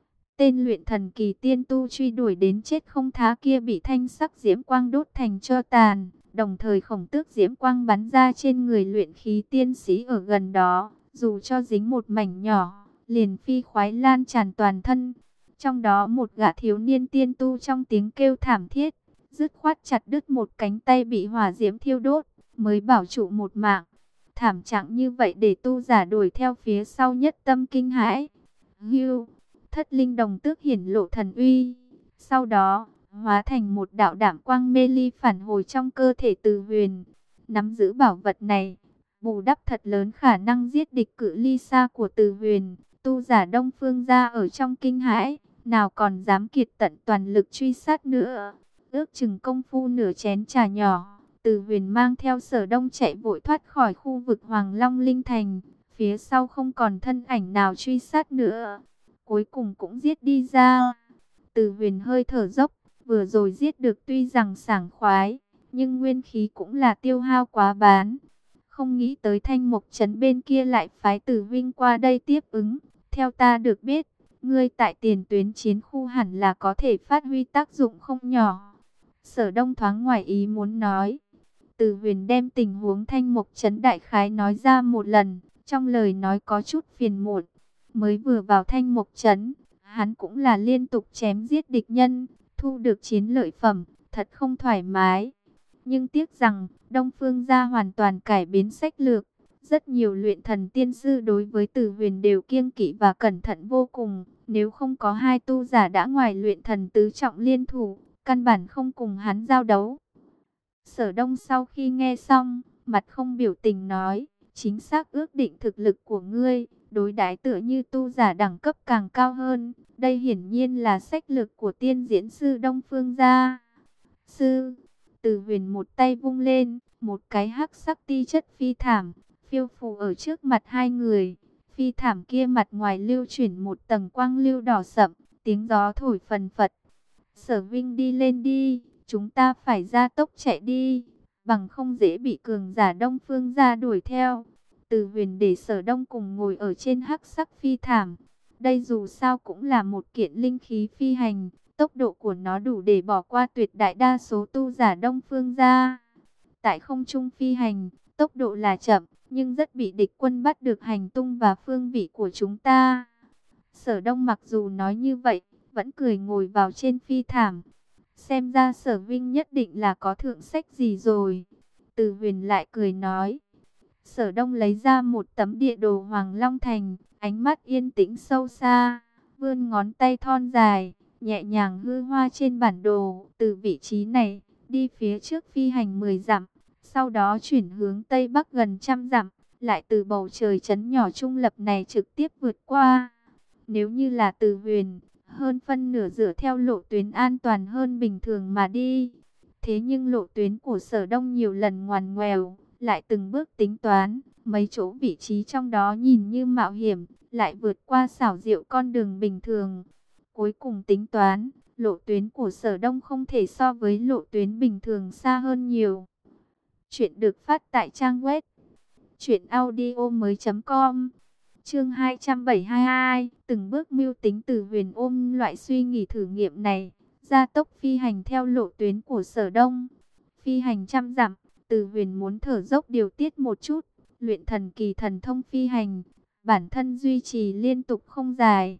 Tên luyện thần kỳ tiên tu truy đuổi đến chết không tha kia bị thanh sắc diễm quang đốt thành tro tàn, đồng thời khổng tước diễm quang bắn ra trên người luyện khí tiên sĩ ở gần đó, dù cho dính một mảnh nhỏ, liền phi khoái lan tràn toàn thân. Trong đó một gã thiếu niên tiên tu trong tiếng kêu thảm thiết, dứt khoát chặt đứt một cánh tay bị hỏa diễm thiêu đốt, mới bảo trụ một mạng. Thảm trạng như vậy để tu giả đuổi theo phía sau nhất tâm kinh hãi. Hưu, thất linh đồng tước hiển lộ thần uy. Sau đó, hóa thành một đạo đảm quang mê ly phản hồi trong cơ thể Từ Huyền. Nắm giữ bảo vật này, bù đắp thật lớn khả năng giết địch cự ly xa của Từ Huyền. Tu giả Đông Phương gia ở trong kinh hãi, nào còn dám kiệt tận toàn lực truy sát nữa. Ước chừng công phu nửa chén trà nhỏ, Từ Huyền mang theo Sở Đông chạy vội thoát khỏi khu vực Hoàng Long Linh Thành. Phía sau không còn thân ảnh nào truy sát nữa, cuối cùng cũng giết đi ra. Từ Huyền hơi thở dốc, vừa rồi giết được tuy rằng sảng khoái, nhưng nguyên khí cũng là tiêu hao quá bán. Không nghĩ tới Thanh Mộc Trấn bên kia lại phái Từ Vinh qua đây tiếp ứng. Theo ta được biết, ngươi tại tiền tuyến chiến khu hẳn là có thể phát huy tác dụng không nhỏ. Sở Đông thoáng ngoài ý muốn nói. Từ Huyền đem tình huống Thanh Mộc Trấn đại khái nói ra một lần, trong lời nói có chút phiền muộn. Mới vừa vào Thanh Mộc Trấn, hắn cũng là liên tục chém giết địch nhân, thu được chiến lợi phẩm, thật không thoải mái. Nhưng tiếc rằng, Đông Phương gia hoàn toàn cải biến sách lược. Rất nhiều luyện thần tiên sư đối với Từ Huyền đều kiêng kỵ và cẩn thận vô cùng. Nếu không có hai tu giả đã ngoài luyện thần tứ trọng liên thủ, căn bản không cùng hắn giao đấu. Sở Đông sau khi nghe xong, mặt không biểu tình nói, chính xác ước định thực lực của ngươi, đối đãi tựa như tu giả đẳng cấp càng cao hơn. Đây hiển nhiên là sách lược của tiên diễn sư Đông Phương gia. Sư, Từ Huyền một tay vung lên, một cái hắc sắc ti chất phi thảm phiêu phù ở trước mặt hai người. Phi thảm kia mặt ngoài lưu chuyển một tầng quang lưu đỏ sậm, tiếng gió thổi phần phật. Sở Vinh đi lên đi, chúng ta phải ra tốc chạy đi, bằng không dễ bị cường giả Đông Phương gia đuổi theo. Từ Huyền để Sở Đông cùng ngồi ở trên hắc sắc phi thảm. Đây dù sao cũng là một kiện linh khí phi hành, tốc độ của nó đủ để bỏ qua tuyệt đại đa số tu giả Đông Phương gia. Tại không trung phi hành, tốc độ là chậm, nhưng rất bị địch quân bắt được hành tung và phương vị của chúng ta. Sở Đông mặc dù nói như vậy, vẫn cười ngồi vào trên phi thảm. Xem ra Sở Vinh nhất định là có thượng sách gì rồi. Từ Huyền lại cười nói. Sở Đông lấy ra một tấm địa đồ Hoàng Long Thành, ánh mắt yên tĩnh sâu xa, vươn ngón tay thon dài, nhẹ nhàng hư hoa trên bản đồ. Từ vị trí này, đi phía trước phi hành mười dặm, sau đó chuyển hướng Tây Bắc gần trăm dặm, lại từ bầu trời trấn nhỏ trung lập này trực tiếp vượt qua. Nếu như là Từ Huyền, hơn phân nửa dựa theo lộ tuyến an toàn hơn bình thường mà đi. Thế nhưng lộ tuyến của Sở Đông nhiều lần ngoằn ngoèo, lại từng bước tính toán, mấy chỗ vị trí trong đó nhìn như mạo hiểm, lại vượt qua xảo diệu con đường bình thường. Cuối cùng tính toán, lộ tuyến của Sở Đông không thể so với lộ tuyến bình thường xa hơn nhiều. Chuyện được phát tại trang web truyện audio mới chấm com. Chương hai trăm bảy mươi hai, từng bước mưu tính. Từ Huyền ôm loại suy nghĩ thử nghiệm này, gia tốc phi hành theo lộ tuyến của Sở Đông. Phi hành trăm dặm, Từ Huyền muốn thở dốc điều tiết một chút, luyện thần kỳ thần thông phi hành, bản thân duy trì liên tục không dài,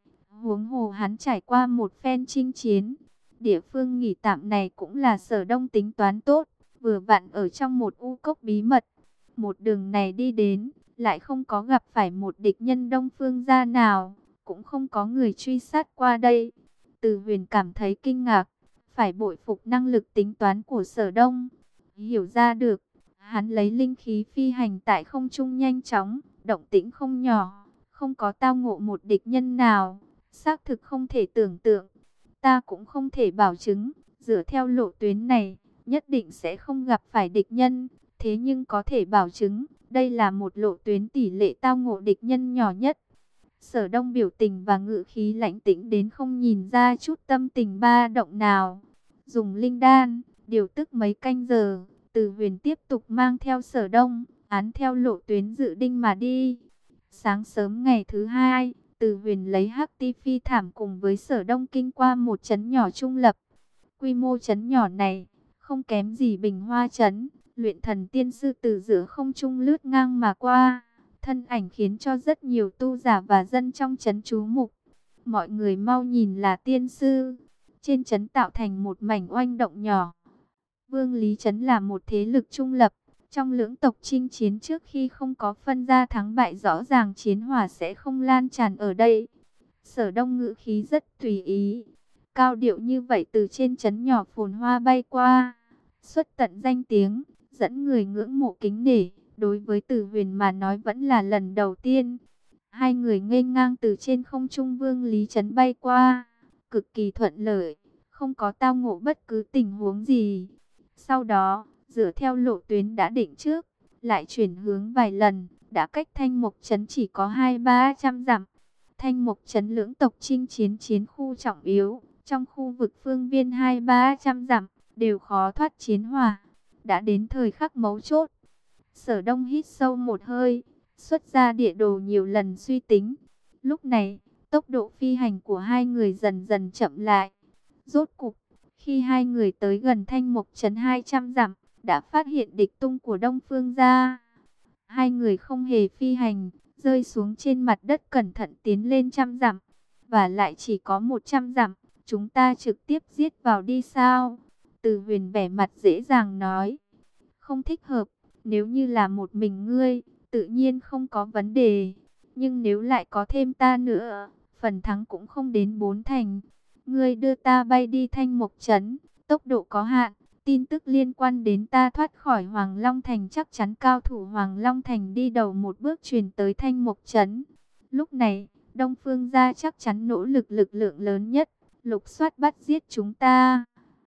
Huống hồ hắn trải qua một phen chinh chiến. Địa phương nghỉ tạm này cũng là Sở Đông tính toán tốt, vừa vặn ở trong một u cốc bí mật. Một đường này đi đến, lại không có gặp phải một địch nhân Đông Phương gia nào, cũng không có người truy sát qua đây. Từ Huyền cảm thấy kinh ngạc, phải bội phục năng lực tính toán của Sở Đông. Hiểu ra được, hắn lấy linh khí phi hành tại không trung nhanh chóng, động tĩnh không nhỏ, không có tao ngộ một địch nhân nào, xác thực không thể tưởng tượng. Ta cũng không thể bảo chứng, dựa theo lộ tuyến này, nhất định sẽ không gặp phải địch nhân. Thế nhưng có thể bảo chứng, đây là một lộ tuyến tỷ lệ tao ngộ địch nhân nhỏ nhất. Sở Đông biểu tình và ngữ khí lãnh tĩnh đến không nhìn ra chút tâm tình ba động nào. Dùng linh đan, điều tức mấy canh giờ, Từ Huyền tiếp tục mang theo Sở Đông, án theo lộ tuyến dự định mà đi. Sáng sớm ngày thứ hai, Từ Huyền lấy hắc ti phi thảm cùng với Sở Đông kinh qua một trấn nhỏ trung lập. Quy mô trấn nhỏ này, không kém gì Bình Hoa trấn. Luyện thần tiên sư từ giữa không trung lướt ngang mà qua, thân ảnh khiến cho rất nhiều tu giả và dân trong trấn chú mục. Mọi người mau nhìn là tiên sư. Trên trấn tạo thành một mảnh oanh động nhỏ. Vương Lý trấn là một thế lực trung lập. Trong lưỡng tộc chinh chiến trước khi không có phân ra thắng bại rõ ràng, chiến hỏa sẽ không lan tràn ở đây. Sở Đông ngữ khí rất tùy ý, cao điệu như vậy từ trên trấn nhỏ phồn hoa bay qua, xuất tận danh tiếng, dẫn người ngưỡng mộ kính nể. Đối với Từ Huyền mà nói vẫn là lần đầu tiên. Hai người nghênh ngang từ trên không trung Vương Lý trấn bay qua, cực kỳ thuận lợi, không có tao ngộ bất cứ tình huống gì. Sau đó, dựa theo lộ tuyến đã định trước, lại chuyển hướng vài lần, đã cách Thanh Mộc trấn chỉ có hai ba trăm dặm. Thanh Mộc trấn lưỡng tộc chinh chiến chiến khu trọng yếu, trong khu vực phương viên hai ba trăm dặm, đều khó thoát chiến hỏa. Đã đến thời khắc mấu chốt. Sở Đông hít sâu một hơi, xuất ra địa đồ nhiều lần suy tính. Lúc này, tốc độ phi hành của hai người dần dần chậm lại. Rốt cục, khi hai người tới gần Thanh Mộc trấn hai trăm dặm, đã phát hiện địch tung của Đông Phương gia. Hai người không hề phi hành, rơi xuống trên mặt đất cẩn thận tiến lên trăm dặm. Và lại chỉ có một trăm dặm, chúng ta trực tiếp giết vào đi sao? Từ Huyền vẻ mặt dễ dàng nói. Không thích hợp, nếu như là một mình ngươi, tự nhiên không có vấn đề. Nhưng nếu lại có thêm ta nữa, phần thắng cũng không đến bốn thành. Ngươi đưa ta bay đi Thanh Mộc trấn, tốc độ có hạn, tin tức liên quan đến ta thoát khỏi Hoàng Long Thành chắc chắn cao thủ Hoàng Long Thành đi đầu một bước truyền tới Thanh Mộc trấn. Lúc này, Đông Phương gia chắc chắn nỗ lực lực lượng lớn nhất, lục soát bắt giết chúng ta.